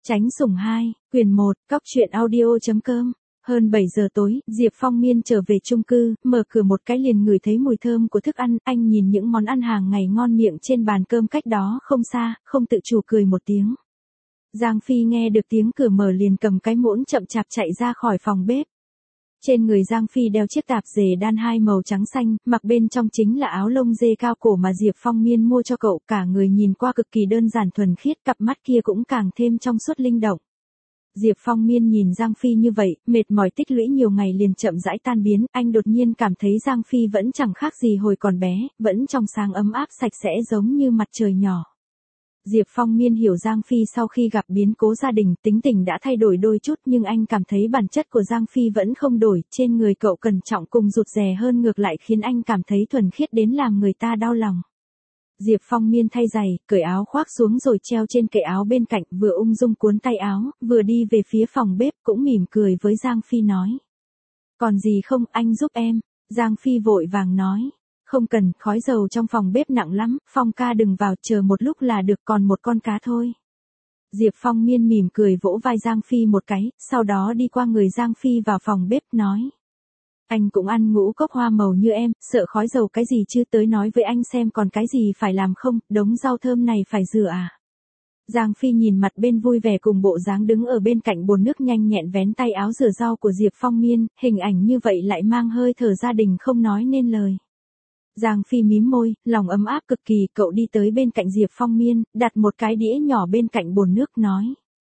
Tránh sủng 2, quyền 1, cóc truyện audio.com. Hơn 7 giờ tối, Diệp Phong Miên trở về chung cư, mở cửa một cái liền ngửi thấy mùi thơm của thức ăn, anh nhìn những món ăn hàng ngày ngon miệng trên bàn cơm cách đó không xa, không tự chủ cười một tiếng. Giang Phi nghe được tiếng cửa mở liền cầm cái muỗng chậm chạp chạy ra khỏi phòng bếp. Trên người Giang Phi đeo chiếc tạp dề đan hai màu trắng xanh, mặc bên trong chính là áo lông dê cao cổ mà Diệp Phong Miên mua cho cậu, cả người nhìn qua cực kỳ đơn giản thuần khiết, cặp mắt kia cũng càng thêm trong suốt linh động. Diệp Phong Miên nhìn Giang Phi như vậy, mệt mỏi tích lũy nhiều ngày liền chậm rãi tan biến, anh đột nhiên cảm thấy Giang Phi vẫn chẳng khác gì hồi còn bé, vẫn trong sáng ấm áp sạch sẽ giống như mặt trời nhỏ. Diệp Phong Miên hiểu Giang Phi sau khi gặp biến cố gia đình, tính tình đã thay đổi đôi chút nhưng anh cảm thấy bản chất của Giang Phi vẫn không đổi, trên người cậu cẩn trọng cùng rụt rè hơn ngược lại khiến anh cảm thấy thuần khiết đến làm người ta đau lòng. Diệp Phong Miên thay giày, cởi áo khoác xuống rồi treo trên kệ áo bên cạnh, vừa ung dung cuốn tay áo, vừa đi về phía phòng bếp cũng mỉm cười với Giang Phi nói. Còn gì không, anh giúp em. Giang Phi vội vàng nói. Không cần, khói dầu trong phòng bếp nặng lắm, Phong ca đừng vào, chờ một lúc là được, còn một con cá thôi. Diệp Phong Miên mỉm cười vỗ vai Giang Phi một cái, sau đó đi qua người Giang Phi vào phòng bếp nói. Anh cũng ăn ngũ cốc hoa màu như em, sợ khói dầu cái gì chứ, tới nói với anh xem còn cái gì phải làm không, đống rau thơm này phải rửa à. Giang Phi nhìn mặt bên vui vẻ cùng bộ dáng đứng ở bên cạnh bồn nước nhanh nhẹn vén tay áo rửa rau của Diệp Phong Miên, hình ảnh như vậy lại mang hơi thở gia đình không nói nên lời. Giang Phi mím môi, lòng ấm áp cực kỳ, cậu đi tới bên cạnh Diệp Phong Miên, đặt một cái đĩa nhỏ bên cạnh bồn nước nói.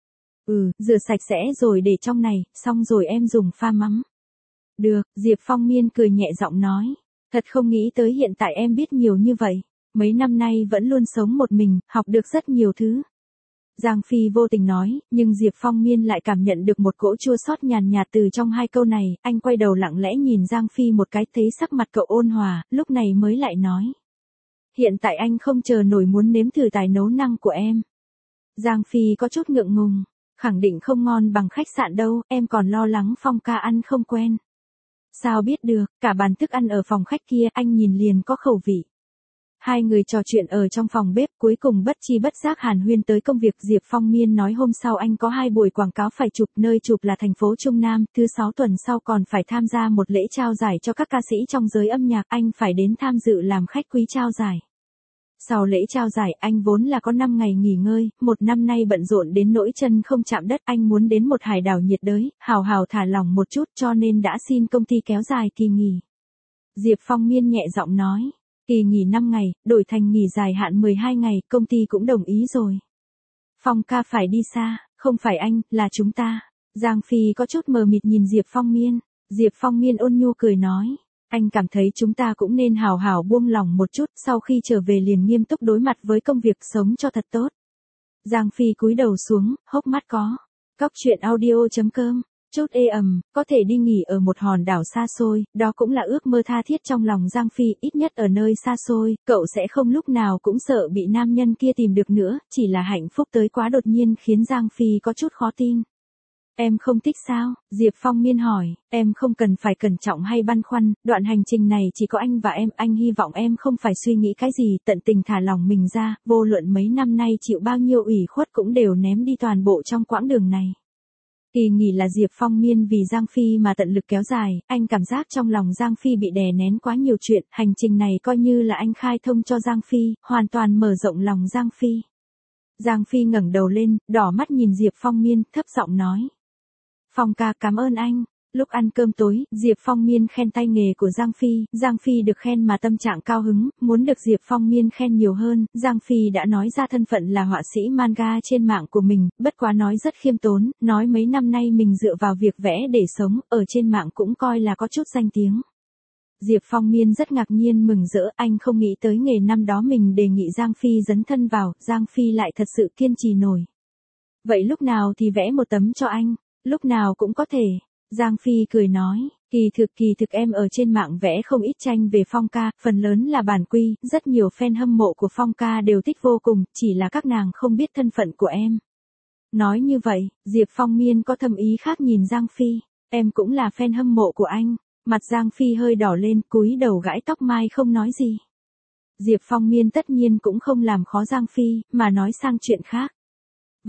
Rửa sạch sẽ rồi để trong này, xong rồi em dùng pha mắm. Được, Diệp Phong Miên cười nhẹ giọng nói. Thật không nghĩ tới hiện tại em biết nhiều như vậy. Mấy năm nay vẫn luôn sống một mình, học được rất nhiều thứ. Giang Phi vô tình nói, nhưng Diệp Phong Miên lại cảm nhận được một cỗ chua xót nhàn nhạt từ trong hai câu này, anh quay đầu lặng lẽ nhìn Giang Phi một cái, thấy sắc mặt cậu ôn hòa, lúc này mới lại nói. Hiện tại anh không chờ nổi muốn nếm thử tài nấu năng của em. Giang Phi có chút ngượng ngùng, khẳng định không ngon bằng khách sạn đâu, em còn lo lắng Phong ca ăn không quen. Sao biết được, cả bàn thức ăn ở phòng khách kia anh nhìn liền có khẩu vị. Hai người trò chuyện ở trong phòng bếp, cuối cùng bất chi bất giác hàn huyên tới công việc. Diệp Phong Miên nói hôm sau anh có 2 buổi quảng cáo phải chụp, nơi chụp là thành phố Trung Nam, thứ 6 tuần sau còn phải tham gia một lễ trao giải cho các ca sĩ trong giới âm nhạc, anh phải đến tham dự làm khách quý trao giải. Sau lễ trao giải anh vốn là có 5 ngày nghỉ ngơi, một năm nay bận rộn đến nỗi chân không chạm đất, anh muốn đến một hải đảo nhiệt đới, hào hào thả lỏng một chút cho nên đã xin công ty kéo dài kỳ nghỉ. Diệp Phong Miên nhẹ giọng nói. Kỳ nghỉ 5 ngày, đổi thành nghỉ dài hạn 12 ngày, công ty cũng đồng ý rồi. Phong ca phải đi xa, không phải anh, là chúng ta. Giang Phi có chút mờ mịt nhìn Diệp Phong Miên. Diệp Phong Miên ôn nhu cười nói. Anh cảm thấy chúng ta cũng nên hào hào buông lỏng một chút, sau khi trở về liền nghiêm túc đối mặt với công việc, sống cho thật tốt. Giang Phi cúi đầu xuống, hốc mắt có. Cóc truyện audio.com. Chút ê ẩm, có thể đi nghỉ ở một hòn đảo xa xôi, đó cũng là ước mơ tha thiết trong lòng Giang Phi, ít nhất ở nơi xa xôi, cậu sẽ không lúc nào cũng sợ bị nam nhân kia tìm được nữa, chỉ là hạnh phúc tới quá đột nhiên khiến Giang Phi có chút khó tin. Em không thích sao? Diệp Phong Miên hỏi, em không cần phải cẩn trọng hay băn khoăn, đoạn hành trình này chỉ có anh và em, anh hy vọng em không phải suy nghĩ cái gì, tận tình thả lòng mình ra, vô luận mấy năm nay chịu bao nhiêu ủy khuất cũng đều ném đi toàn bộ trong quãng đường này. Kỳ nghỉ là Diệp Phong Miên vì Giang Phi mà tận lực kéo dài, anh cảm giác trong lòng Giang Phi bị đè nén quá nhiều chuyện, hành trình này coi như là anh khai thông cho Giang Phi, hoàn toàn mở rộng lòng Giang Phi. Giang Phi ngẩng đầu lên, đỏ mắt nhìn Diệp Phong Miên, thấp giọng nói. Phong ca cảm ơn anh. Lúc ăn cơm tối, Diệp Phong Miên khen tay nghề của Giang Phi được khen mà tâm trạng cao hứng, muốn được Diệp Phong Miên khen nhiều hơn, Giang Phi đã nói ra thân phận là họa sĩ manga trên mạng của mình, bất quá nói rất khiêm tốn, nói mấy năm nay mình dựa vào việc vẽ để sống, ở trên mạng cũng coi là có chút danh tiếng. Diệp Phong Miên rất ngạc nhiên mừng rỡ, anh không nghĩ tới nghề năm đó mình đề nghị Giang Phi dấn thân vào, Giang Phi lại thật sự kiên trì nổi. Vậy lúc nào thì vẽ một tấm cho anh, lúc nào cũng có thể. Giang Phi cười nói, kỳ thực em ở trên mạng vẽ không ít tranh về Phong ca, phần lớn là bản quy, rất nhiều fan hâm mộ của Phong ca đều thích vô cùng, chỉ là các nàng không biết thân phận của em. Nói như vậy, Diệp Phong Miên có thâm ý khác nhìn Giang Phi, em cũng là fan hâm mộ của anh, mặt Giang Phi hơi đỏ lên, cúi đầu gãi tóc mai không nói gì. Diệp Phong Miên tất nhiên cũng không làm khó Giang Phi, mà nói sang chuyện khác.